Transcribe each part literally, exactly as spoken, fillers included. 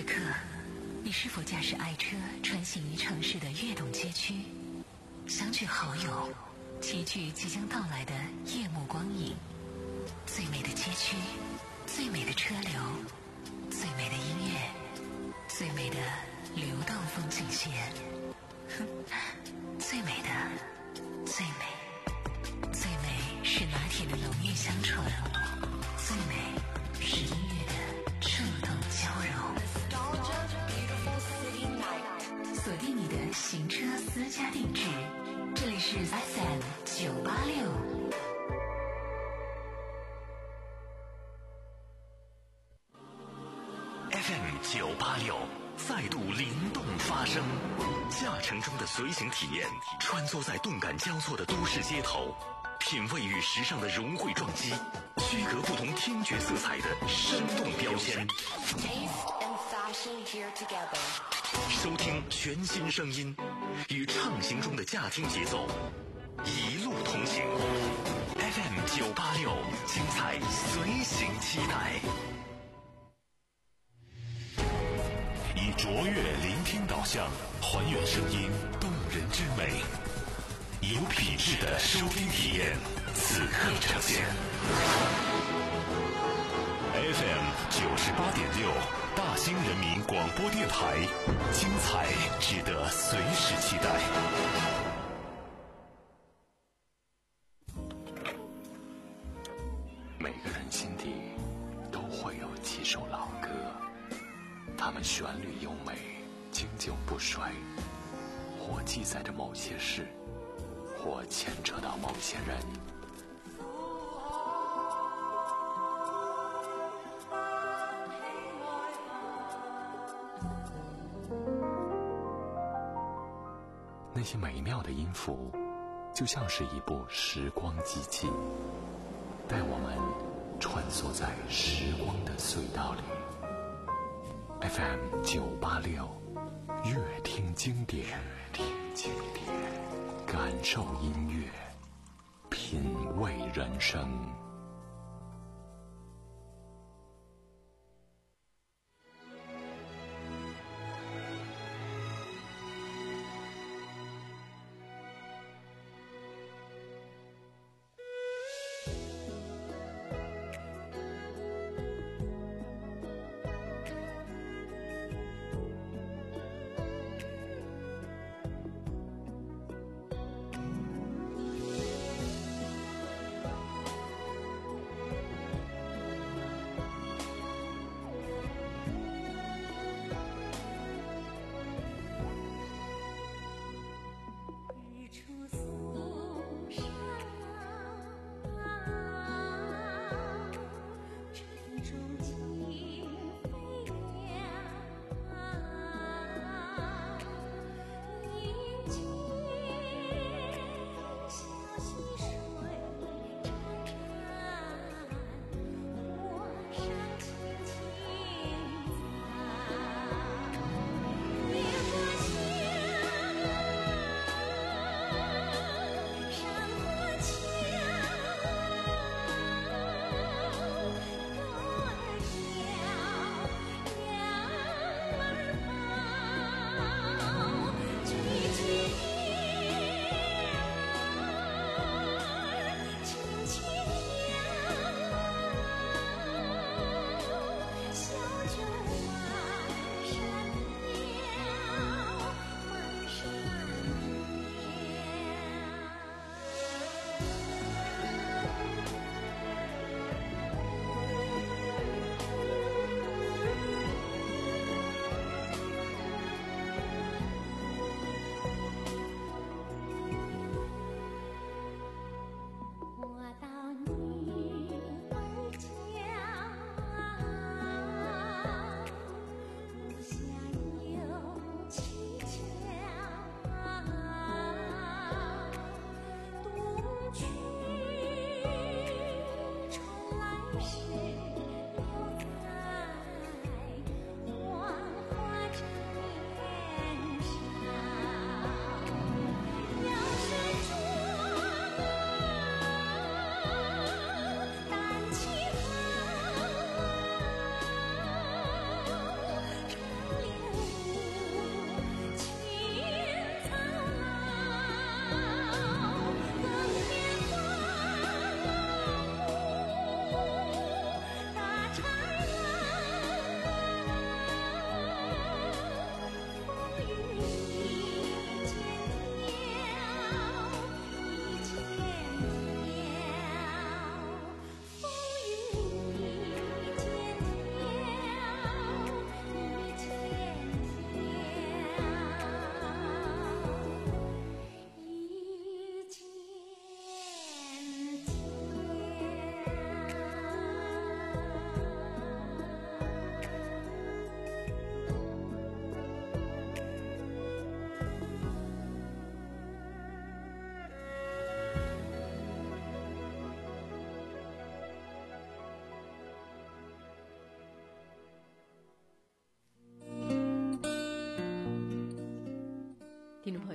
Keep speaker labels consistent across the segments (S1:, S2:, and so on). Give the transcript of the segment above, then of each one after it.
S1: 此刻，你是否驾驶爱车穿行于城市的跃动街区，相聚好友，齐聚即将到来的夜幕光影？最美的街区，最美的车流，最美的音乐，最美的流动风景线，哼，最美的，最美，最美是拿铁的浓郁香醇，最美是音乐的触动交融。锁定你的行车私家定制，这里是 F M 九八六。
S2: F M 九八六再度灵动发声，驾乘中的随行体验，穿梭在动感交错的都市街头，品味与时尚的融汇撞击，区隔不同听觉色彩的生动标签。收听全新声音，与畅行中的驾听节奏，一路同行。F M 九八六，精彩随行期待。以卓越聆听导向，还原声音动人之美，有品质的收听体验，此刻呈现。F M 九十八点六，大兴人民广播电台，精彩值得随时期待。每个人心底都会有几首老歌，它们旋律优美，经久不衰，或记载着某些事，或牵扯到某些人。那些美妙的音符，就像是一部时光机器，带我们穿梭在时光的隧道里。F M 九八六，乐听经典，乐听经典，感受音乐，品味人生。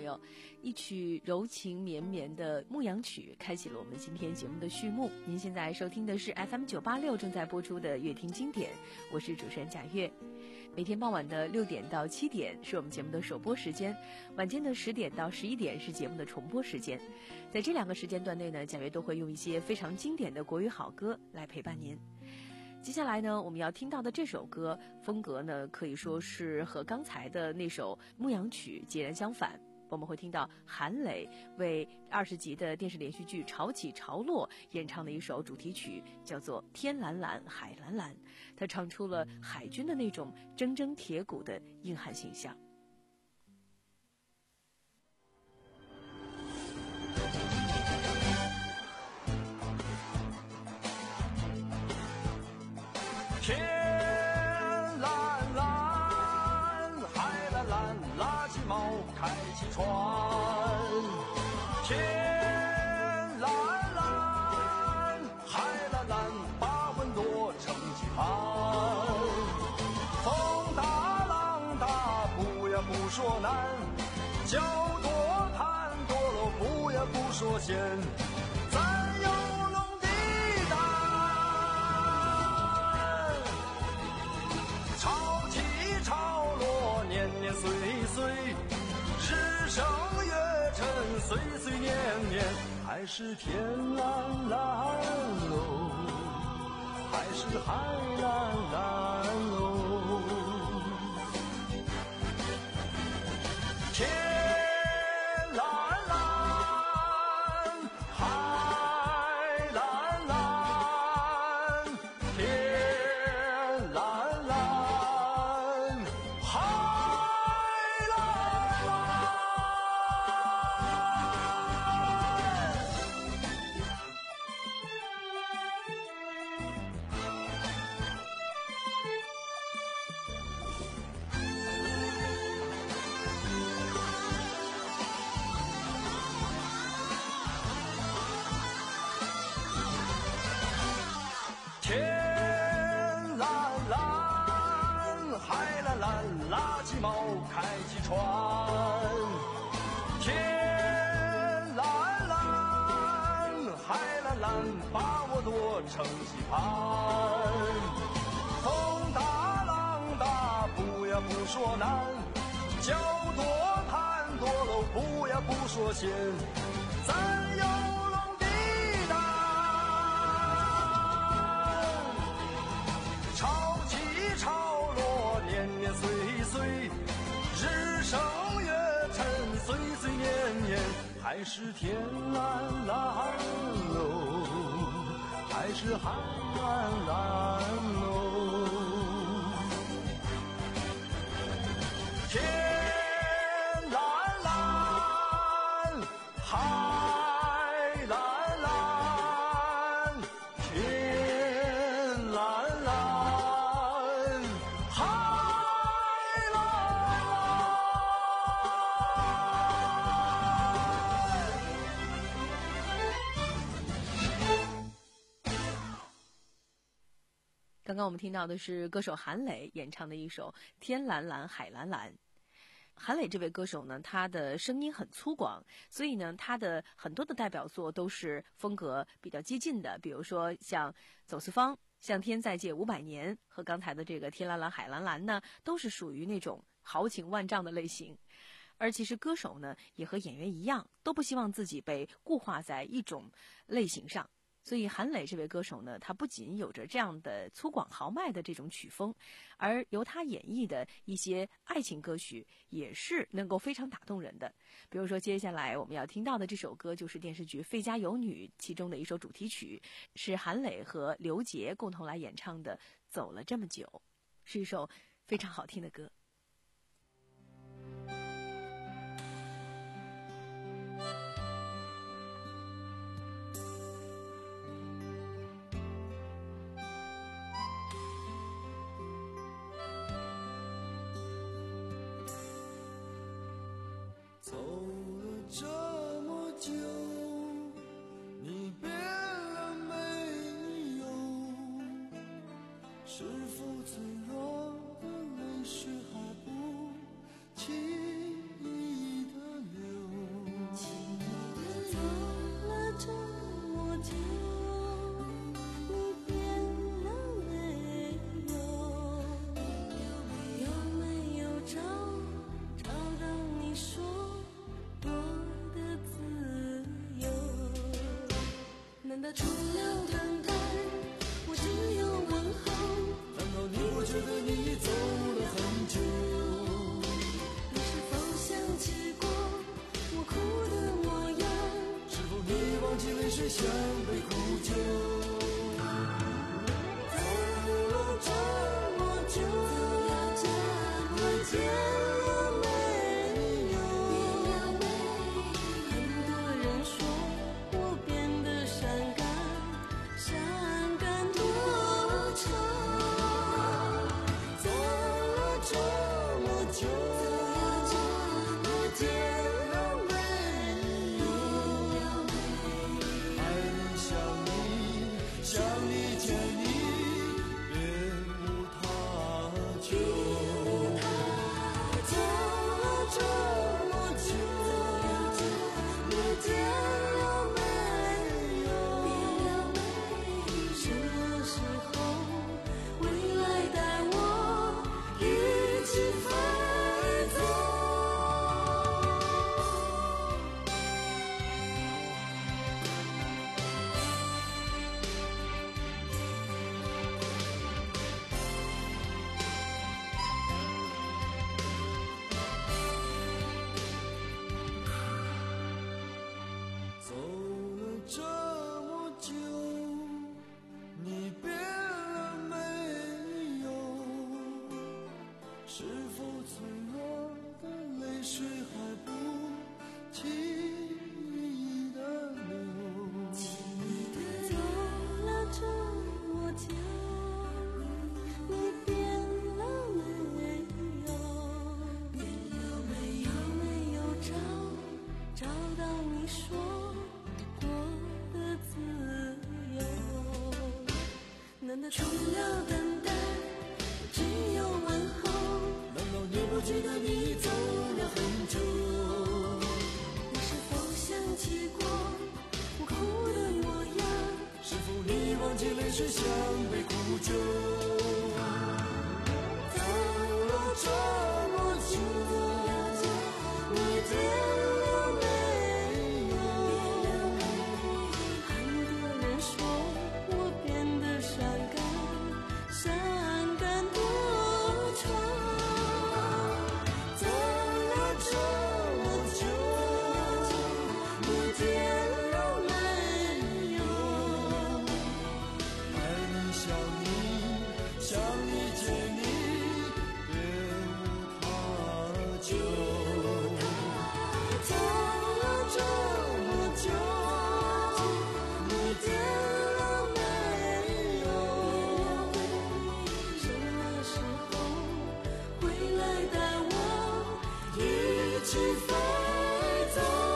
S3: 友，一曲柔情绵绵的牧羊曲开启了我们今天节目的序幕。您现在收听的是 F M 九八六 正在播出的乐听经典，我是主持人贾月。每天傍晚的六点到七点是我们节目的首播时间，晚间的十点到十一点是节目的重播时间。在这两个时间段内呢，贾月都会用一些非常经典的国语好歌来陪伴您。接下来呢，我们要听到的这首歌风格呢，可以说是和刚才的那首牧羊曲截然相反。我们会听到韩磊为二十集的电视连续剧《潮起潮落》演唱的一首主题曲，叫做《天蓝蓝海蓝蓝》。他唱出了海军的那种铮铮铁骨的硬汉形象。
S4: 天蓝蓝，海蓝蓝，拉起锚，开起船。天蓝蓝，海蓝蓝，把稳舵，撑起帆。风大浪大，不呀不说难，脚多滩多喽，不呀不说险。咱有龙的胆。潮落年年岁岁，日升月沉岁岁年年，还是天蓝蓝喽，还是海蓝蓝喽。天蓝蓝，海蓝蓝，天蓝蓝。拉起锚，开起船。天蓝蓝，海蓝蓝，把握舵，撑起帆。风大浪大，不呀不说难，脚多滩多喽，不呀不说险。咱有龙的胆，潮起潮落，年年岁岁，日升月沉，岁岁年年，还是天蓝蓝喽，还是海蓝蓝喽。天蓝蓝，海蓝蓝，天蓝蓝，海蓝
S3: 刚刚我们听到的是歌手韩磊演唱的一首《天蓝蓝海蓝蓝》。韩磊这位歌手呢，他的声音很粗犷，所以呢，他的很多的代表作都是风格比较接近的，比如说像《走四方》、《向天再借五百年》和刚才的这个《天蓝蓝海蓝蓝》呢，都是属于那种豪情万丈的类型。而其实歌手呢，也和演员一样，都不希望自己被固化在一种类型上。所以韩磊这位歌手呢，他不仅有着这样的粗犷豪迈的这种曲风，而由他演绎的一些爱情歌曲也是能够非常打动人的。比如说接下来我们要听到的这首歌就是电视剧《费家有女》其中的一首主题曲，是韩磊和刘杰共同来演唱的《走了这么久》，是一首非常好听的歌。
S4: 走了这么久，你变了没有？是否脆弱的泪水还不轻易的流？ 你走了很久。
S5: 你是否想起过我哭的模样？
S4: 是否你忘记泪水像杯苦酒？
S5: 走了这么久，你见了没有？很多人说我变得伤感，伤感多长？走了这么久，你见了没有？
S4: 还能想你，想你见你，别无他求。
S5: 走了这么久，你见了没有？什么时候回来带我一起飞走？
S4: 走了这么久，你变了没有？是否脆弱的泪水还不轻易的流？
S5: 走了这么久，你变了没有？变了没有？没有找找到你说过的自由？难道除了等待，只有问候？
S4: 难道你不记得你走了很久？
S5: 你是否想起过我哭的模样？
S4: 是否你忘记泪水像杯苦酒？
S5: 走了这么久，你见了没有？很多人说我变得伤感，伤感多长？走了这么久，你见了没有？
S4: 还能想你，想你见你，别无他求。
S5: 走了这么久，你见了没有？什么时候回来带我一起飞走？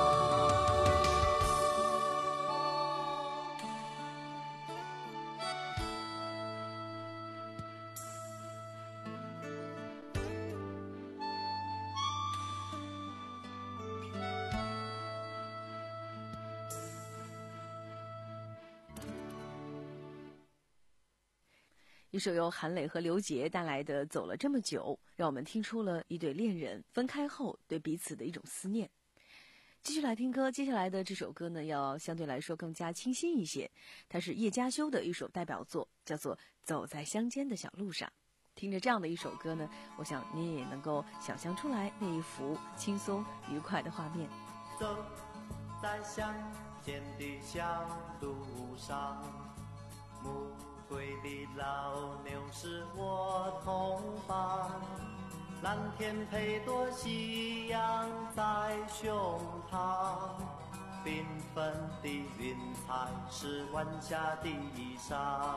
S3: 一首由韩磊和刘杰带来的《走了这么久》，让我们听出了一对恋人分开后对彼此的一种思念。继续来听歌，接下来的这首歌呢，要相对来说更加清新一些，它是叶佳修的一首代表作，叫做《走在乡间的小路上》。听着这样的一首歌呢，我想你也能够想象出来那一幅轻松愉快的画面。
S6: 走在乡间的小路上，暮归的老牛是我同伴，蓝天配朵夕阳在胸膛，缤纷的云彩是晚霞的衣裳，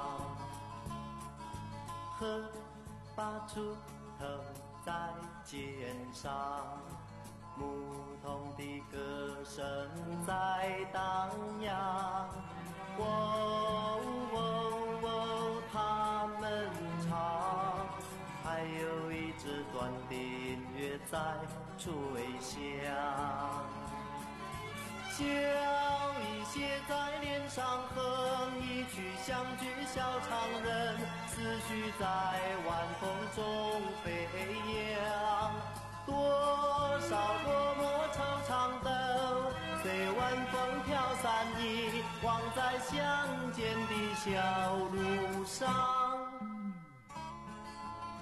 S6: 河把锄头在肩上，牧童的歌声在荡漾，喔喔喔他们唱，还有一支短的音乐在吹响，笑意写在脸上，哼一曲乡居小唱人，思绪在晚风中飞扬，多少多么惆怅都随晚风飘散，遗忘在乡间的小路上。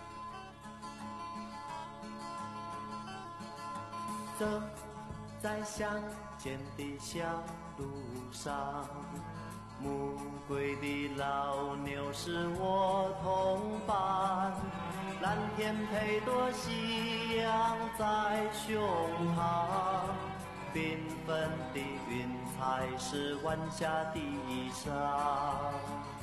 S6: 走在乡间的小路上，暮归的老牛是我同伴，蓝天配朵夕阳在胸膛，缤纷的云彩是晚霞的衣裳。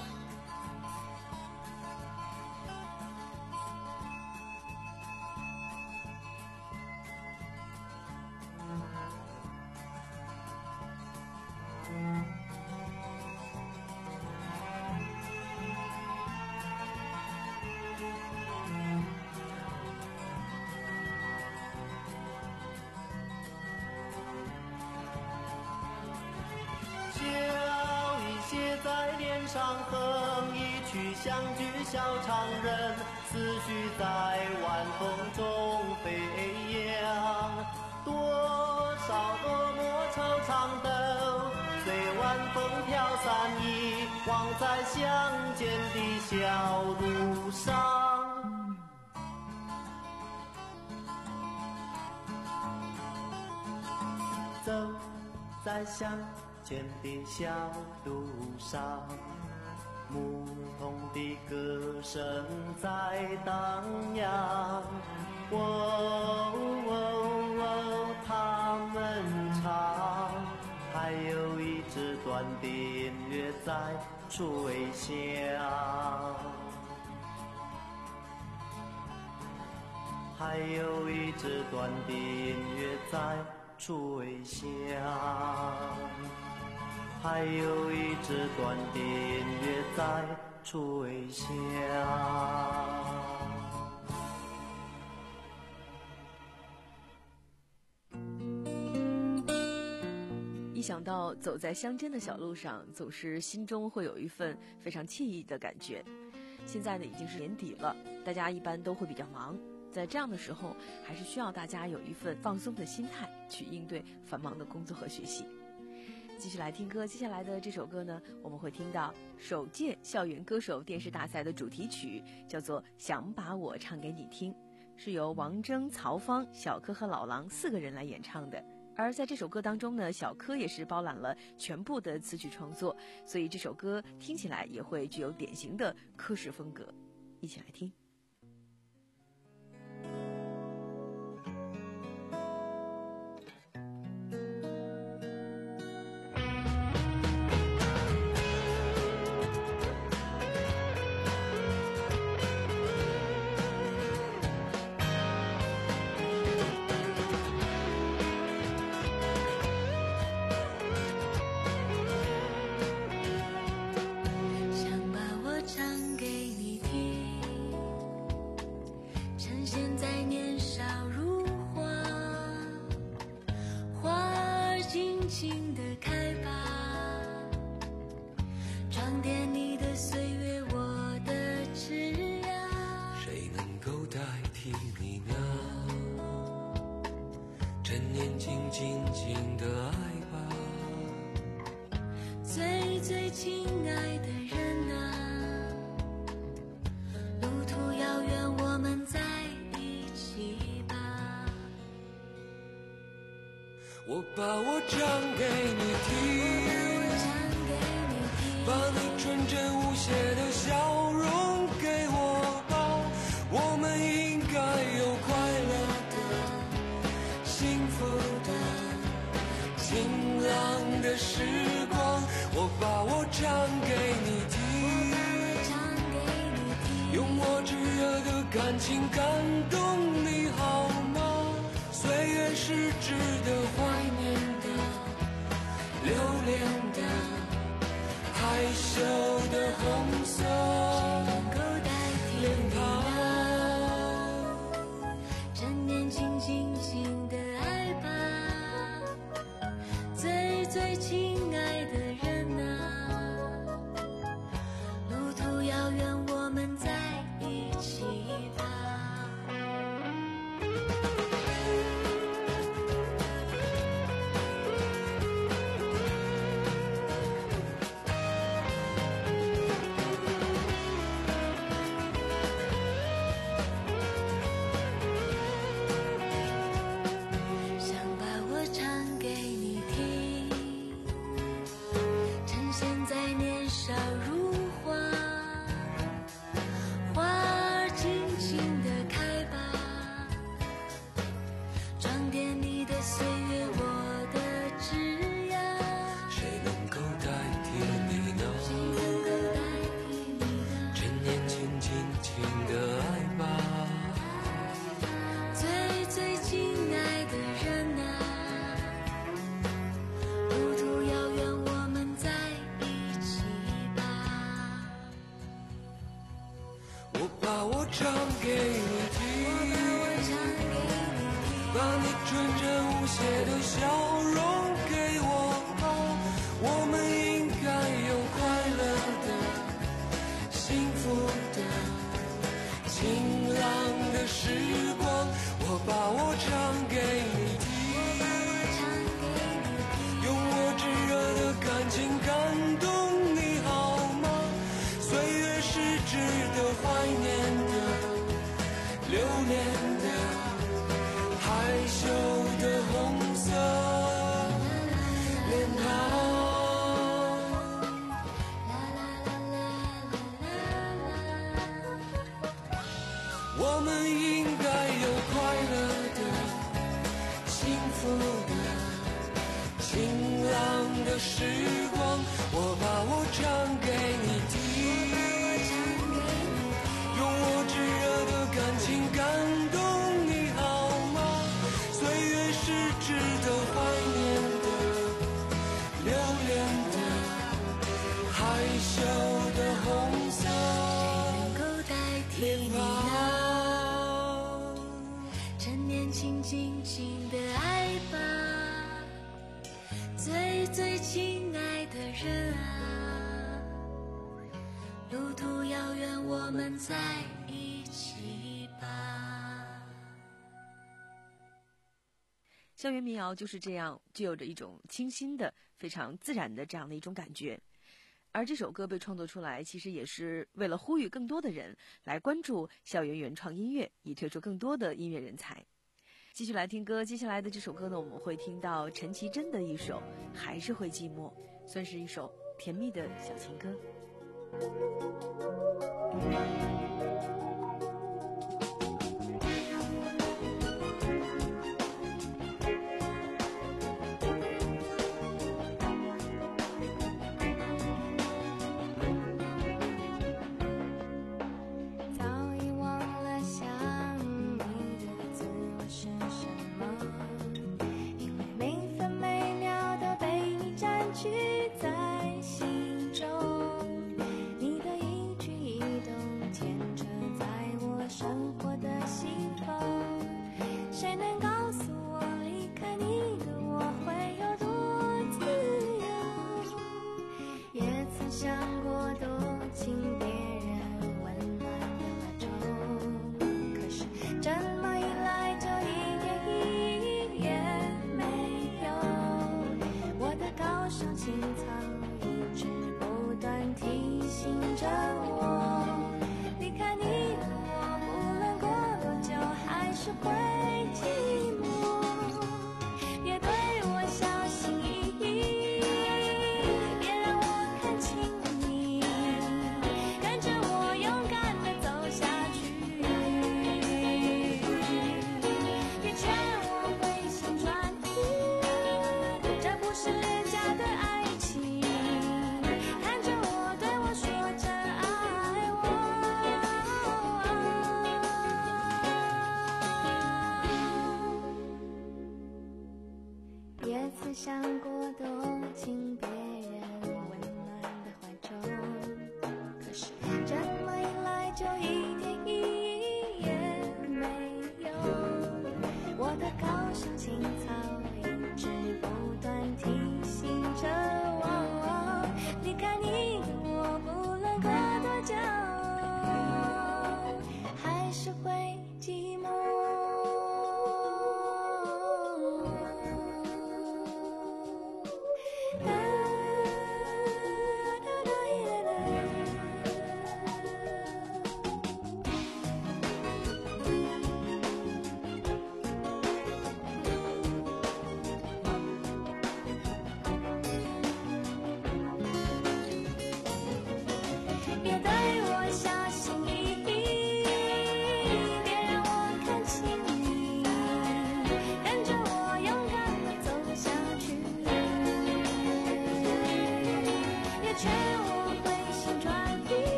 S6: 哼一曲相聚小长人，思绪在晚风中飞扬。多少多么惆怅都随晚风飘散，遗忘在乡间的小路上。走在乡间的小路上，牧童的歌声在荡漾，喔喔喔，他们唱，还有一支短的音乐在吹响，还有一支短的音乐在吹响。还有一支短的音乐在吹响。
S3: 一想到走在乡间的小路上，总是心中会有一份非常惬意的感觉。现在呢已经是年底了，大家一般都会比较忙，在这样的时候，还是需要大家有一份放松的心态去应对繁忙的工作和学习。继续来听歌，接下来的这首歌呢，我们会听到首届校园歌手电视大赛的主题曲，叫做《想把我唱给你听》，是由王铮、曹芳、小柯和老狼四个人来演唱的。而在这首歌当中呢，小柯也是包揽了全部的词曲创作，所以这首歌听起来也会具有典型的柯式风格。一起来听。
S7: 我把我唱给你听，把你纯真无邪的笑容给我吧，我们应该有快乐的、幸福的、晴朗的时光。我把我唱给你听，用我炙热的感情感动你好吗？岁月是值得怀念的、留恋的、害羞的红色脸庞，
S5: 趁年轻轻轻的爱吧，最最亲爱的人啊，路途遥远，我们在一起吧。
S7: 唱给你听，把你纯真无邪的笑容给我吧，我们应该有快乐的、幸福的、晴朗的时光。我把我唱给你听，用我炙热的感情感动你好吗？岁月是值得怀念的、留恋的、害羞的红色脸庞。我们应该有快乐的、幸福的、晴朗的时光。我把我唱给你听，用我炙热的感情感动你好吗？岁月是值得怀念的、留恋的、害羞的红色脸庞。
S5: 趁年轻尽情的爱吧，最最亲爱的人啊，路途遥远，我们在一起吧。
S3: 校园民谣就是这样，具有着一种清新的、非常自然的这样的一种感觉。而这首歌被创作出来，其实也是为了呼吁更多的人来关注校园原创音乐，以推出更多的音乐人才。继续来听歌，接下来的这首歌呢，我们会听到陈绮贞的一首《还是会寂寞》，算是一首甜蜜的小情歌。
S5: 在心中，你的一举一动牵扯在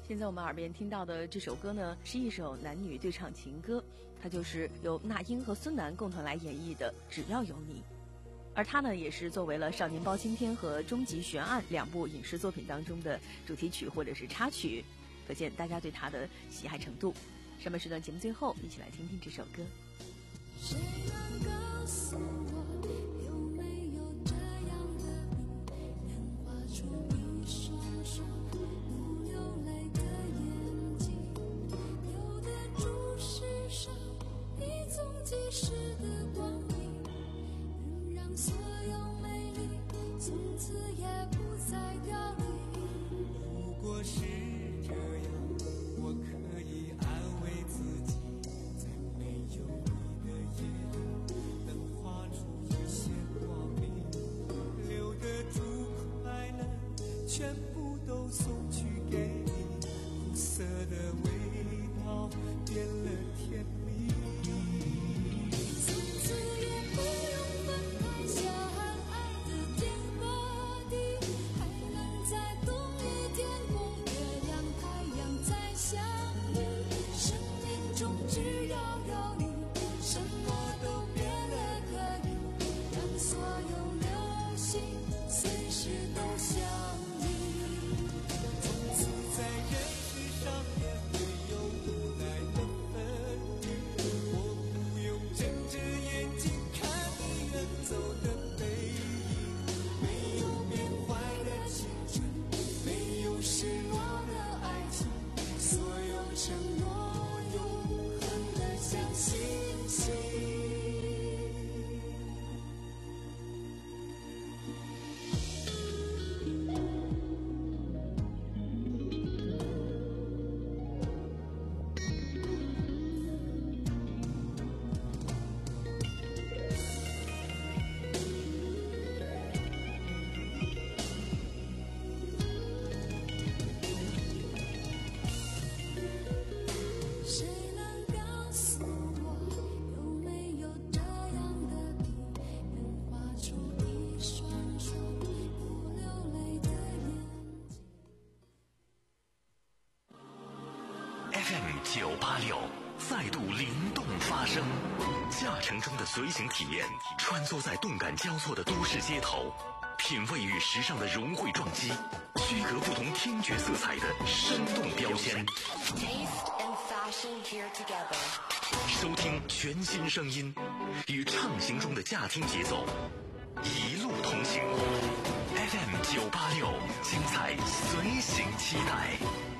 S3: 现在我们耳边听到的这首歌呢，是一首男女对唱情歌，它就是由那英和孙楠共同来演绎的《只要有你》。而它呢，也是作为了《少年包青天》和《终极悬案》两部影视作品当中的主题曲或者是插曲，可见大家对它的喜爱程度。上半时段节目最后，一起来听听这首歌。
S5: 谁能告诉我，有没有这样的你，能画出一双双不流泪的眼睛，留得住世上一纵即逝的光阴，能让所有美丽从此也不再凋零。
S7: 如果是这样，我可以安慰自己，在没有你的夜里，能画出一些光明，留得住快乐，全部都送去给你，苦涩的味道变了甜蜜。
S5: 从此也不用分开，相爱的天和地，还能在同一天空，月亮太阳再相遇。生命中只要有你，什么都变得可以，让所有流星随时都相依。
S7: 从此在人世上也没有无奈的分离，我不用睁着眼睛看你远走的背影，
S5: 没有变坏的青春，没有失落的爱情，所有承诺永恒的像星星。谁能告诉我，有没有这样的你，能画出一双双不流泪的眼睛。
S2: F M 九八六再度灵动发声，驾乘中的随行体验，穿梭在动感交错的都市街头，品味与时尚的融汇撞击，区隔不同听觉色彩的生动标签。收听全新声音，与畅行中的驾听节奏，一路同行。F M 九八六，精彩随行期待。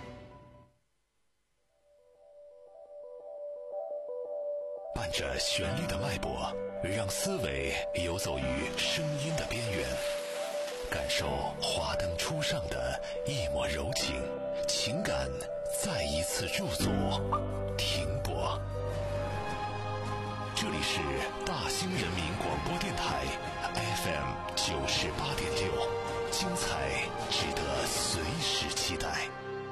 S2: 伴着旋律的脉搏，让思维游走于声音的边缘，感受华灯初上的一抹柔情，情感再一次驻足停泊。这里是大兴人民广播电台 F M 九十八点六，精彩值得随时期待。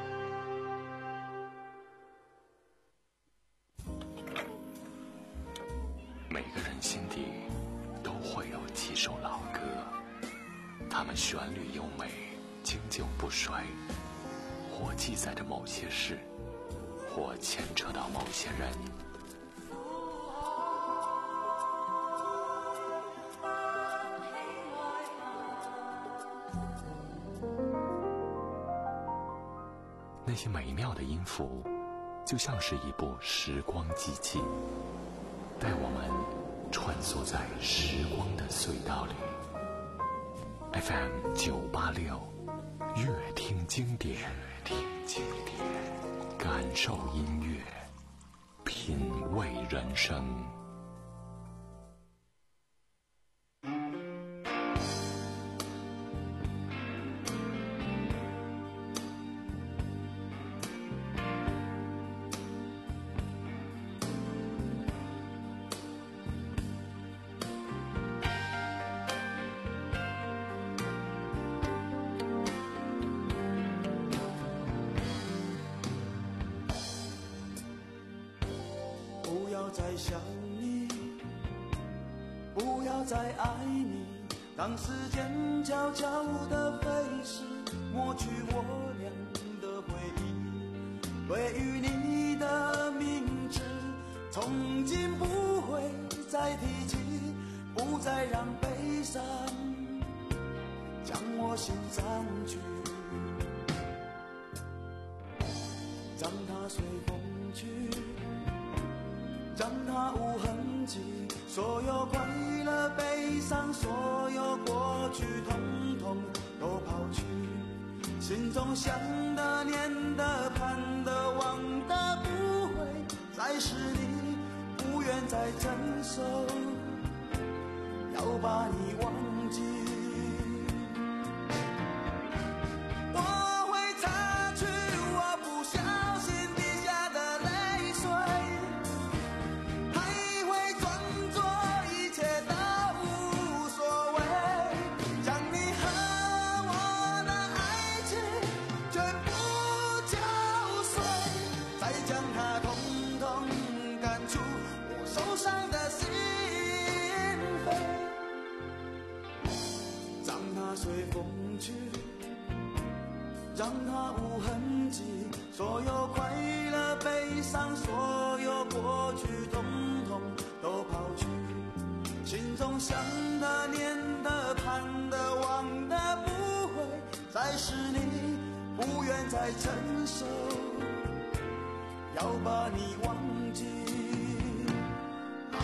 S2: 每个人心底都会有几首老歌，它们旋律优美，经久不衰，或记载着某些事，或牵扯到某些人。那些美妙的音符，就像是一部时光机器，带我们穿梭在时光的隧道里。F M 九八六，乐听经典，听经典，感受音乐，品味人生。
S4: 不要再想你，不要再爱你。当时间悄悄地飞逝，抹去我俩的回忆。
S6: 对于你的名字，从今不会再提起，不再让悲伤将我心上去，让它随风去，让它无痕迹，所有快乐悲伤，所有过去统统都抛去，心中想的念的盼的望的不会再是你，不愿再承受，要把你忘记。我会擦去我不小心滴下的泪水，还会装作一切都无所谓，将你和我的爱情全部搅碎，再将它统统赶出我受伤的心扉，让它随风去，让它无痕迹，所有快乐悲伤，所有过去统统都抛去，心中想的念的盼的望的不会再是你，不愿再承受，要把你忘记啊。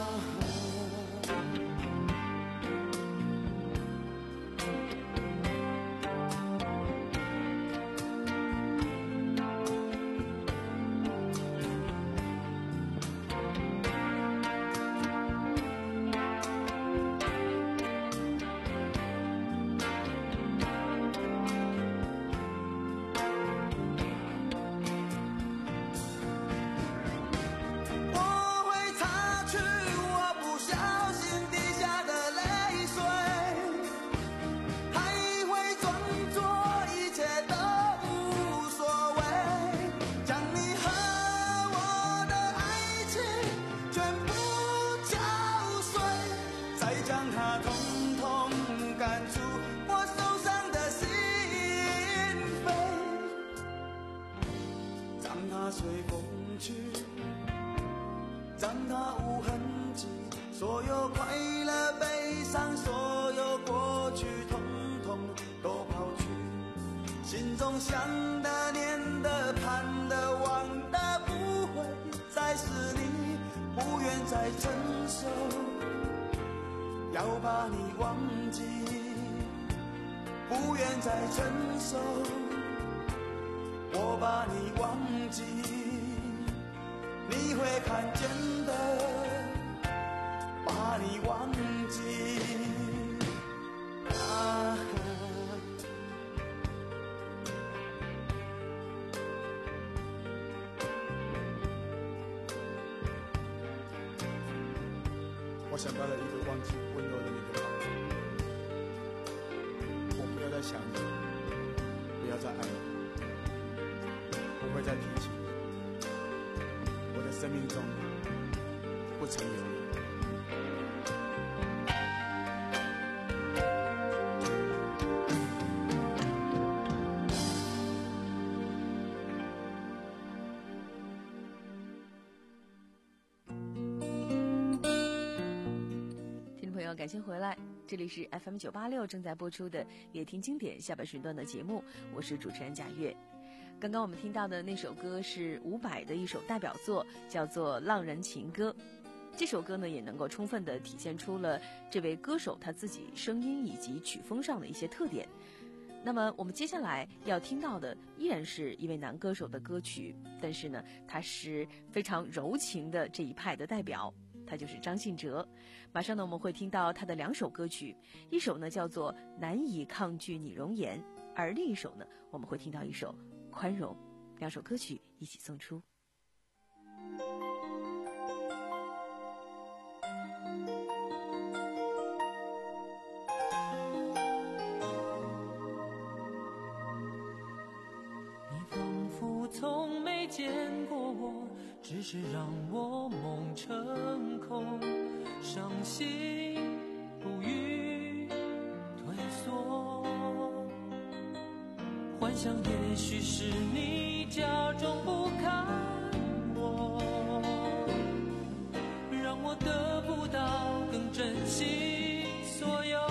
S6: 随风去，让它无痕迹，所有快乐悲伤，所有过去统统都抛去，心中想的念的盼的望的不会再是你，不愿再承受，要把你忘记，不愿再承受，我把你忘记，你会看见的，把你忘记啊。
S8: 我想到了一个忘记温柔的你的方法，我不要再想你，不要再爱你，不会再提起你，我的生命中不曾有你。
S3: 感谢回来，这里是 F M 九八六正在播出的夜听经典下半时段的节目，我是主持人贾月。刚刚我们听到的那首歌是伍佰的一首代表作，叫做《浪人情歌》。这首歌呢，也能够充分地体现出了这位歌手他自己声音以及曲风上的一些特点。那么我们接下来要听到的依然是一位男歌手的歌曲，但是呢，他是非常柔情的这一派的代表，他就是张信哲。马上呢，我们会听到他的两首歌曲，一首呢叫做《难以抗拒你容颜》，而另一首呢，我们会听到一首《宽容》。两首歌曲一起送出。
S7: 你仿佛从没见过我，只是让我梦成空，伤心不语退缩，回幻想也许是你假装不看我，让我得不到更珍惜所有。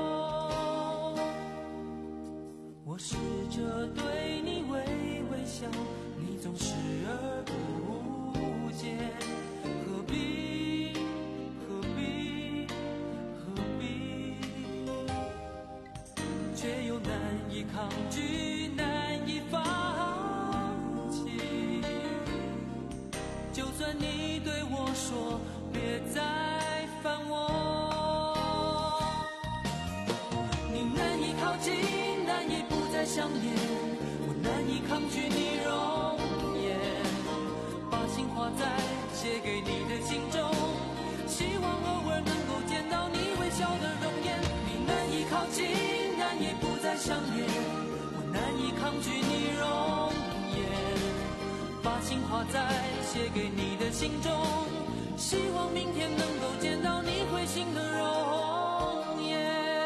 S7: 我试着对你微微笑，你总视而不见，何必何必何必，却又难以抗拒，难以放弃。就算你对我说别再烦我，你难以靠近，难以不再想念，我难以抗拒你容颜，把心画在写给你的信中，希望偶尔能够见到你微笑的容颜。你难以靠近，难以不再想念，我难以抗拒你容颜，把心画在写给你的信中，希望明天能够见到你会心的容颜。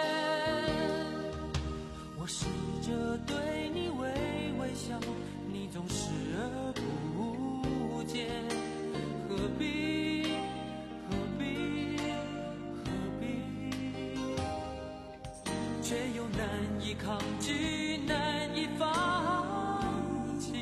S7: 我试着对你微微笑，你总视而不见，何必何必何必，却又难以抗拒，难以放弃。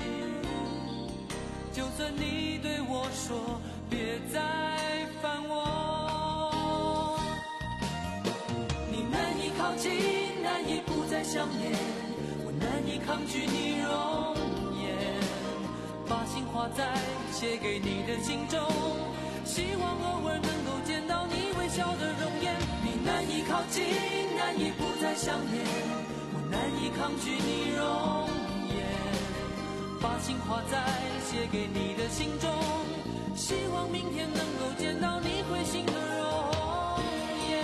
S7: 就算你对我说别再烦我，你难以靠近，难以不再想念，我难以抗拒你容颜，把心画在写给你的信中，希望偶尔能够见到你微笑的容颜。你难以靠近，难以不再想念，我难以抗拒你容颜，把心画在写给你的信中，希望明天能够见到你会心的容颜。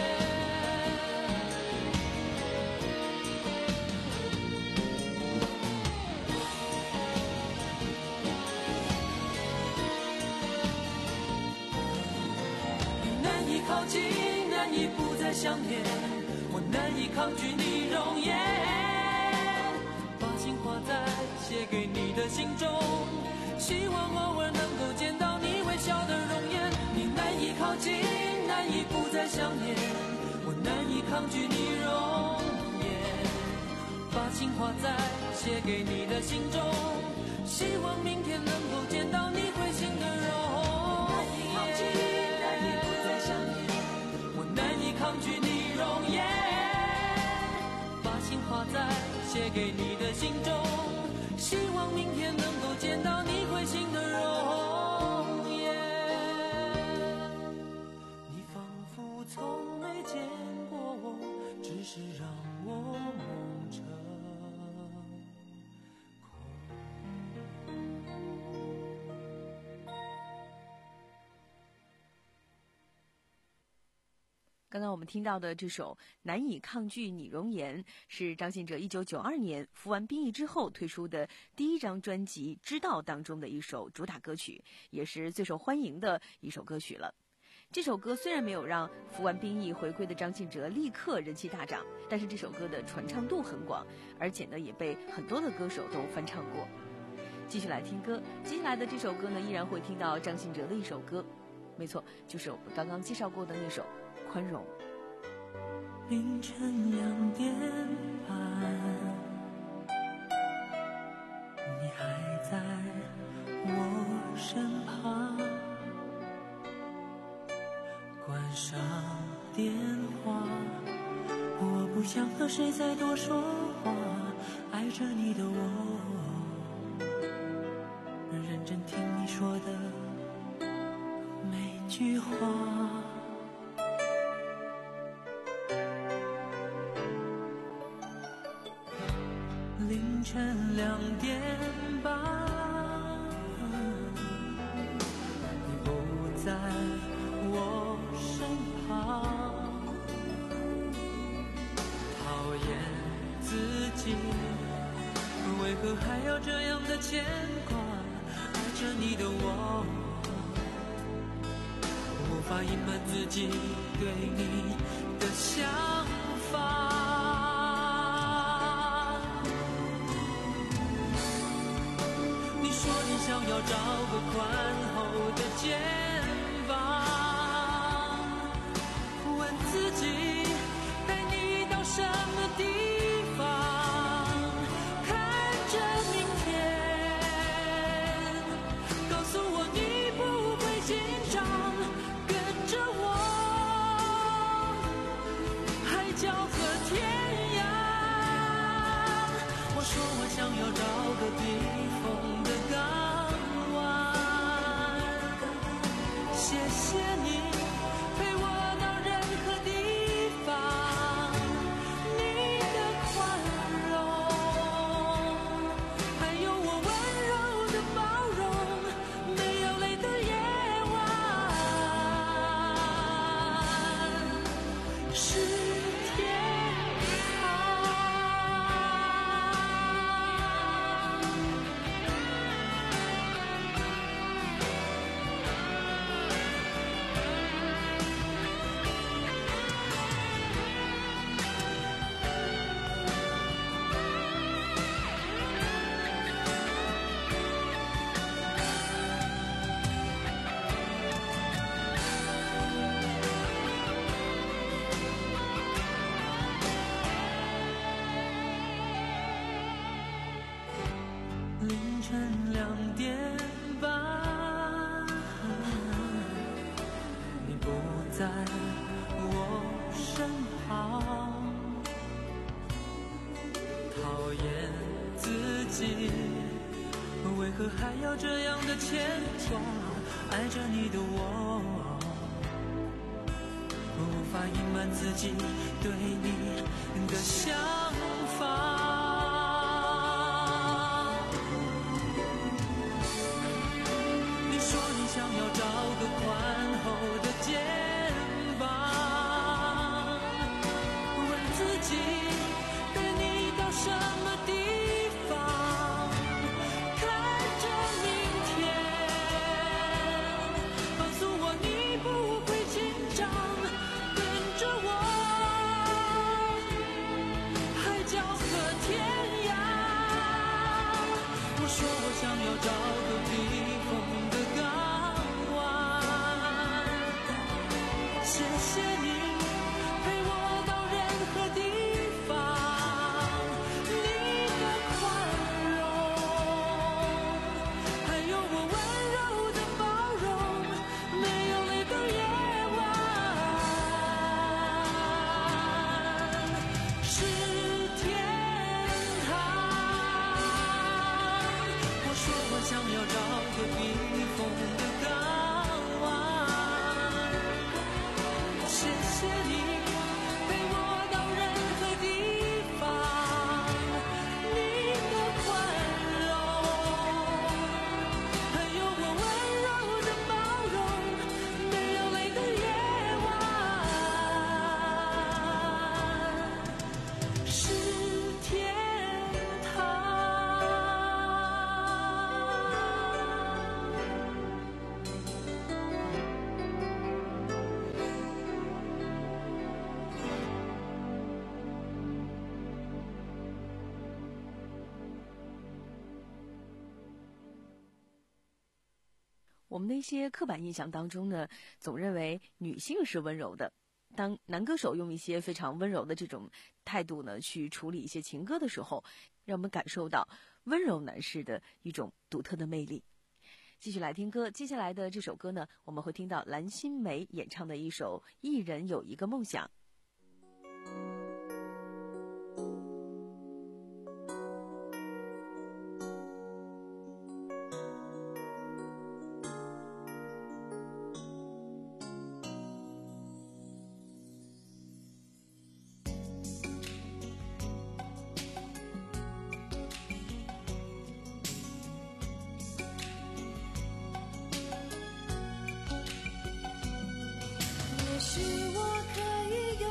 S7: 你难以靠近，难以不再想念，我难以抗拒你容颜，把心画在写给你的信中，希望偶尔能够见到你微笑的容颜。你难以靠近，难以不再想念，我难以抗拒你容颜，把心画在写给你的信中，希望明天能够见到你会心的容颜。难以靠近，难以不再想念，我难以抗拒你容颜，把心画在写给你的信中，希望明天能够见到你会心的容颜。你仿佛从没见过我，只是让我梦成
S3: 刚刚我们听到的这首《难以抗拒你容颜》是张信哲一九九二年服完兵役之后推出的第一张专辑《知道》当中的一首主打歌曲，也是最受欢迎的一首歌曲了。这首歌虽然没有让服完兵役回归的张信哲立刻人气大涨，但是这首歌的传唱度很广，而且呢也被很多的歌手都翻唱过。继续来听歌，接下来的这首歌呢依然会听到张信哲的一首歌，没错，就是我们刚刚介绍过的那首宽容。
S7: 凌晨两点半，你还在我身旁，关上电话，我不想和谁再多说话，爱着你的我，认真听你说的每句话。凌晨两点半，你不在我身旁，讨厌自己，为何还要这样的牵挂？爱着你的我，无法隐瞒自己对你的想法。 想要找个宽厚的肩膀，问自己带你到什么地方，看着明天，告诉我你不会紧张，跟着我海角和天涯。我说我想要找个避风的港湾，谢谢你陪我到任何地方，你的宽容，还有我温柔的包容，没有泪的夜晚是天堂。凌晨两点半，你不在我身旁，讨厌自己为何还要这样的牵挂，爱着你的我无法隐瞒自己对你的想法。想要找个宽厚的肩膀，问自己带你到什么地方，看着明天，告诉我你不会紧张，跟着我海角和天涯。我说我想要找个避风的港，谢谢你陪我到任何地方，你的宽容，还有我温柔的包容，没有泪的夜晚是天堂。我说我想要找个避风的港湾，谢谢你陪我到任何地方，你的宽容，还有我温柔的包容，没有泪的夜晚是天堂。
S3: 我们的一些刻板印象当中呢，总认为女性是温柔的。当男歌手用一些非常温柔的这种态度呢，去处理一些情歌的时候，让我们感受到温柔男士的一种独特的魅力。继续来听歌，接下来的这首歌呢，我们会听到蓝心湄演唱的一首《一人有一个梦想》。
S5: 也许我可以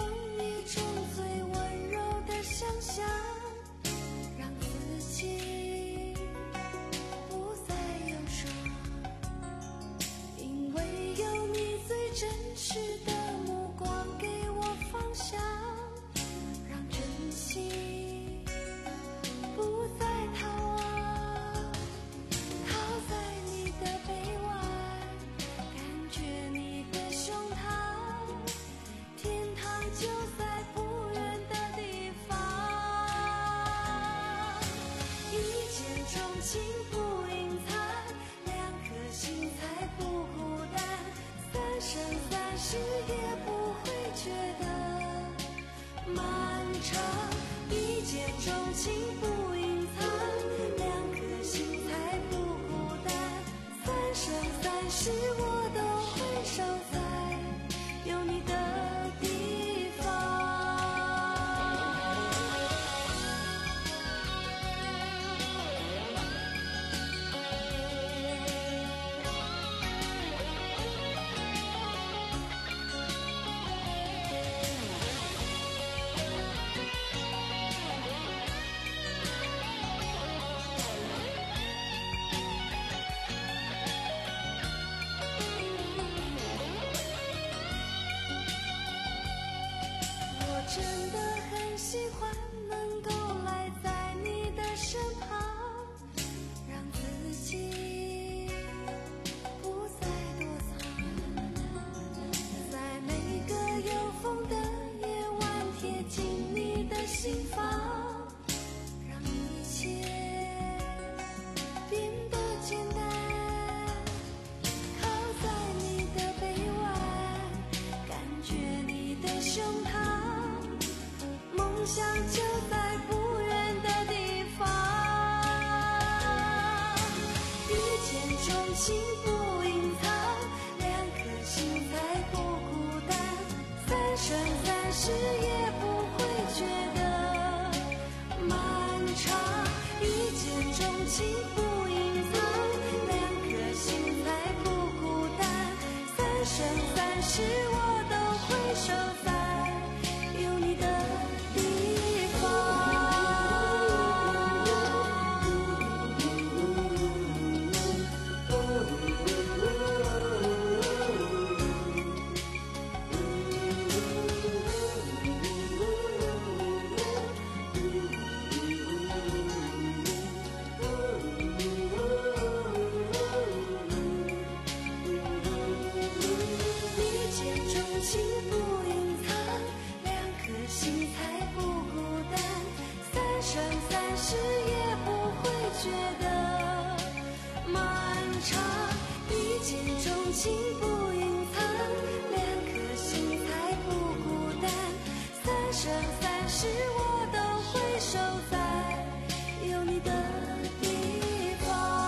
S5: 钟情不隐藏，两颗心才不孤单，三生三世也不会觉得漫长。一见钟情不隐藏，两颗心才不孤单，三生三世我都会守在有你的地方。真的很喜欢能够赖在你的身旁，让自己不再躲藏，在每个有风的夜晚贴近你的心房，让一切变得简单，靠在你的臂弯，感觉你的胸膛，梦想就在不远的地方。遇见钟情不隐藏，两颗心才不孤单，三生三世也不会觉得漫长。遇见钟情不隐藏，两颗心才不孤单，三生三世我都会守在有你的地方。遇见钟情不隐藏，两颗心才不孤单，三生三世也不会觉得漫长。遇见钟情不隐藏，两颗心才不孤单，三生三世我都会守在有你的地方。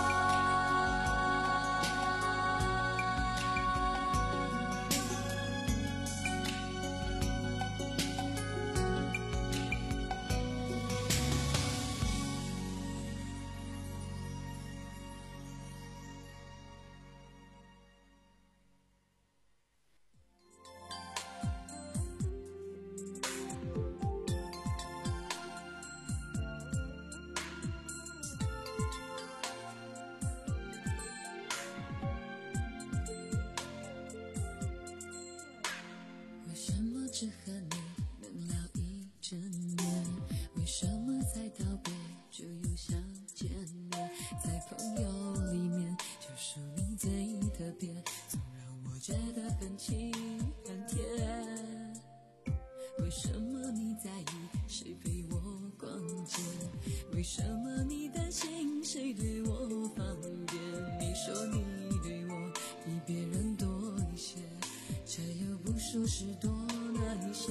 S9: 为什么只和你能聊一整年？为什么才道别就又想见面？在朋友里面，就属你最特别，总让我觉得很亲很甜。为什么你在意谁陪我逛街？为什么你担心谁对我方便？你说你对我比别人多一些，却又不属实多那一些。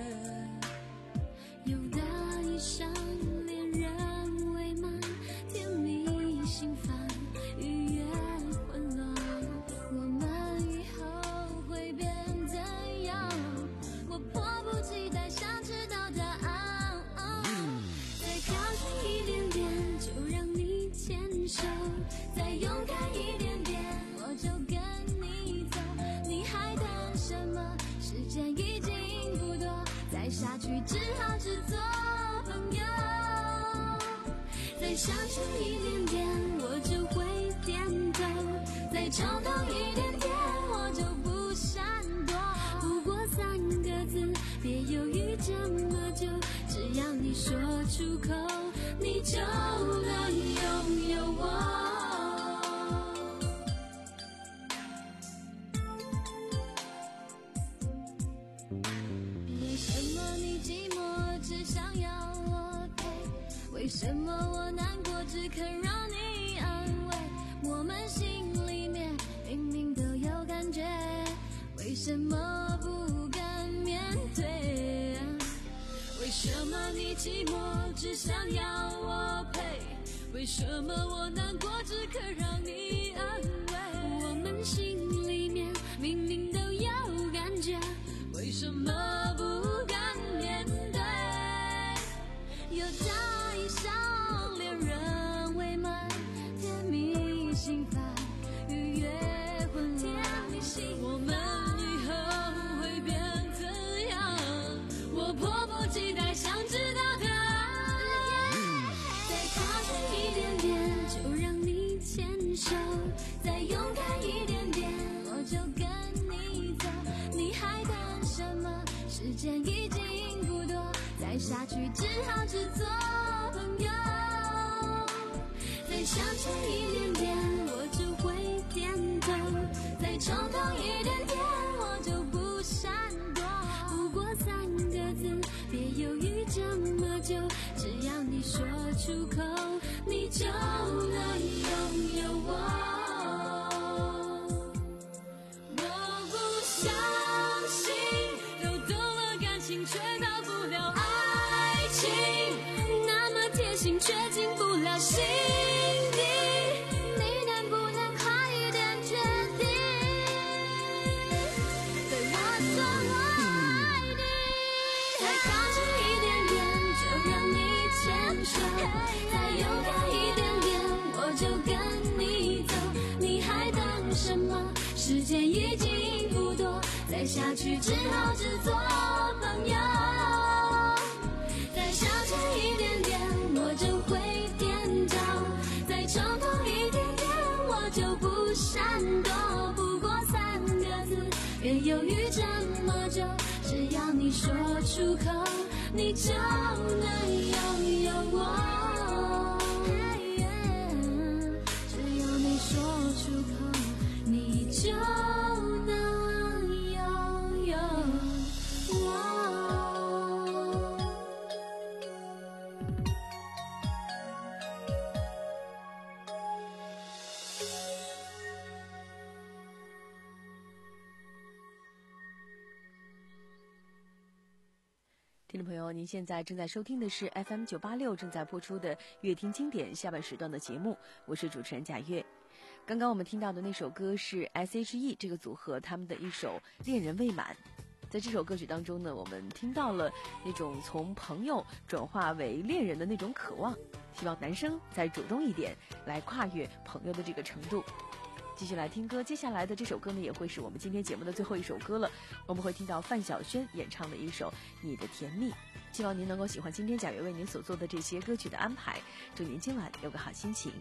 S5: 有的一生恋人未满，甜蜜心烦，愉悦混乱。我们以后会变怎样？我迫不及待想知道答案。再靠近一点点，就让你牵手；再勇敢一点点，我就跟你走。你还等什么？时间已经不多，再下去只好只做朋友。再相处一点点，我就会点头；再冲动一点点，我就不闪躲。不过三个字，别犹豫这么久，只要你说出口，你就能拥有我。为什么你寂寞只想要我陪？为
S9: 什么我难过只肯让你安慰？我们心里面明明都有感觉，为什么不敢面对？为什么你寂寞只想要我陪？为什么我难过只可让你安慰？我们心里面明明都有感觉，为什么不敢面对？又在想恋人未满，甜蜜心烦，愉悦混乱，我们以后会变怎样？我迫不及待想知道答案。再靠近一点点，就让你牵手；再勇敢一点点，我就跟你走。你还等什么？时间已经不多，再下去只好只做朋友。再向前一点点，我就会点头；再冲动一点点，我就不闪躲。不过三个字，别犹豫这么久，只要你说出口，你就能拥有我。我不相信，都懂了感情却到不了爱情，那么贴心却进不了心底，你能不能快一点决定？对我说我爱你，再靠近一点点，就让你牵手；再勇敢一点点，我就跟你走。你还等什么？时间已经不多，再下去只好只做朋友。再向前一点点，我就会点头；再冲动一点点，我就不闪躲。不过三个字，别犹豫这么久，只要你说出口，你就能拥有我。只要你说出口，你就能拥有我。
S3: 听众朋友，您现在正在收听的是 F M 九八六正在播出的《乐听经典》下半时段的节目，我是主持人贾月。刚刚我们听到的那首歌是 S H E 这个组合他们的一首《恋人未满》。在这首歌曲当中呢，我们听到了那种从朋友转化为恋人的那种渴望，希望男生再主动一点，来跨越朋友的这个程度。继续来听歌，接下来的这首歌呢，也会是我们今天节目的最后一首歌了。我们会听到范晓萱演唱的一首《你的甜蜜》。希望您能够喜欢今天贾月为您所做的这些歌曲的安排，祝您今晚有个好心情。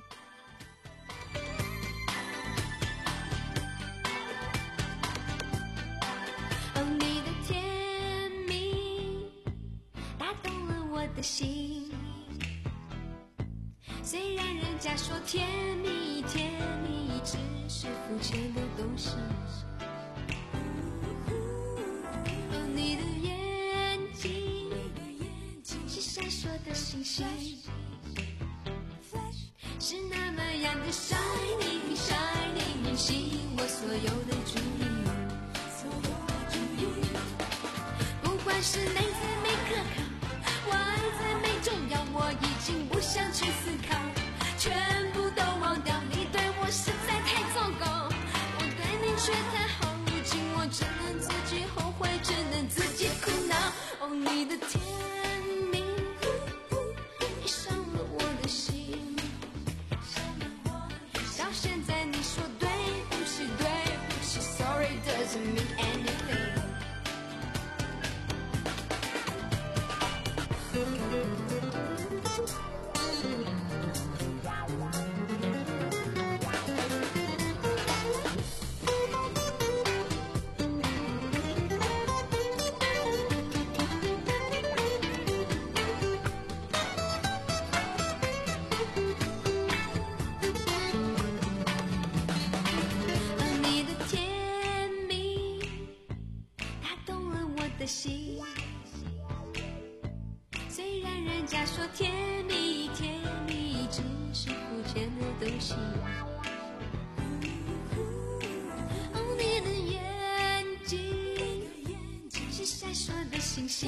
S9: 哦，你的甜蜜打动了我的心，虽然人家说甜蜜甜蜜只是肤浅的东西。哦，你的眼睛是闪烁的星星，是那么样的 shining shining， 吸引我所有的注意。不管是内在美可靠，外在美重要，我已经不想去思考，全部都忘掉，你对我实在太糟糕，我对你却太好，如今我只能自己后悔，只能自己苦恼。哦，你的甜蜜你伤了我的心，到现在你说对不起对不起 Sorry doesn't mean anything。你的甜蜜心，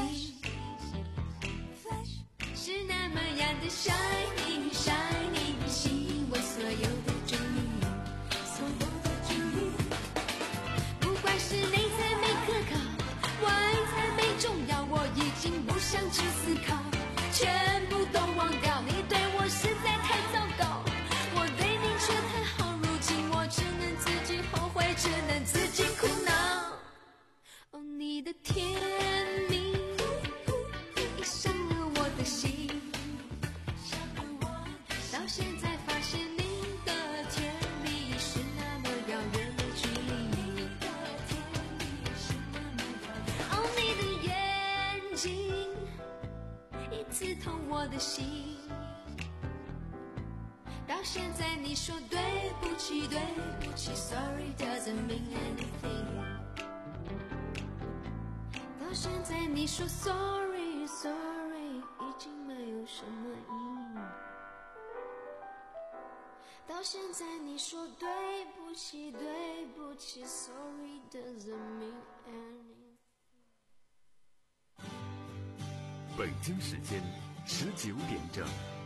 S9: 是那么样的 shining shining， 吸引我所有的注意，所有的注意。不管是内在美可靠，外在美重要，我已经不想去思考，全部都忘掉。你对我实在太糟糕，我对你却太好，如今我只能自己后悔，只能自己苦恼。哦，你的甜蜜已伤了我的心，到现在发现你的甜蜜是那么遥远的距离。哦，你的眼睛已刺痛我的心，到现在你说对不起对不起 Sorry doesn't mean anything， 到现在你说 Sorry Sorry 已经没有什么意义，到现在你说对不起对不起 Sorry doesn't mean anything。
S10: 北京时间十九点整。